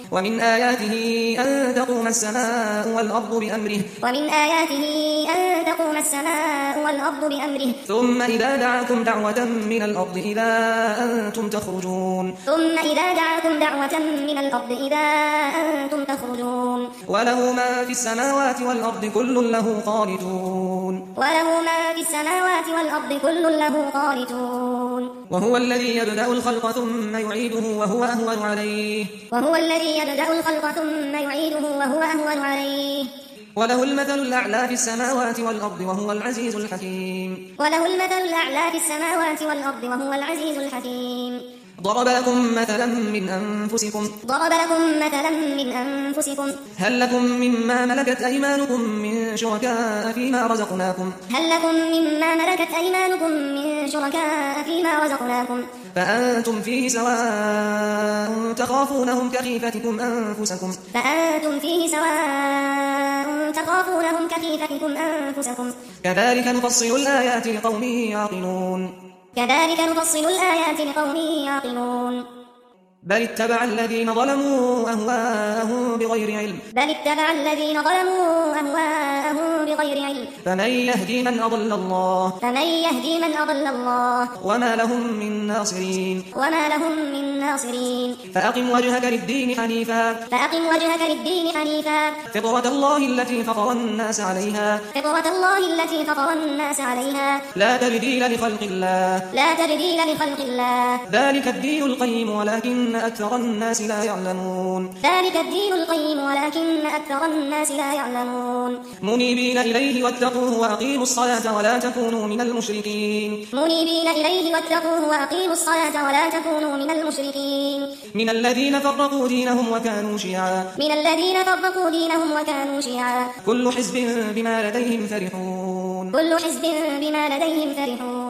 ومن آياته أن تقوم السماء والأرض بأمره ثم إذا دعاكم دعوة من الأرض إذا أنتم تخرجون وله ما في السماوات والأرض كل له قانتون وهو الذي يبدأ الخلق ثم يعيده وهو أهون عليه وله المثل الأعلى في السماوات والأرض وهو العزيز الحكيم ضرب لكم مثلا من أنفسكم هل لكم مما ملكت أيمانكم من شركاء فيما رزقناكم فأنتم فيه سواء تخافونهم كخيفتكم أنفسكم كذلك نفصل الآيات لقوم يعقلون بل اتبع الذين ظلموا أهواءهم بغير علم فمن يهدي من أضل الله وما لهم من ناصرين فأقم وجهك للدين حنيفا فطرة الله التي فطر الناس عليها لا تبديل لخلق الله ذلك الدين القيم ولكن أكثر الناس لا يعلمون منيبين إليه واتقوه وأقيموا الصلاة ولا تكونوا من المشركين من الذين فرقوا دينهم وكانوا شيعا كل حزب بما لديهم فرحون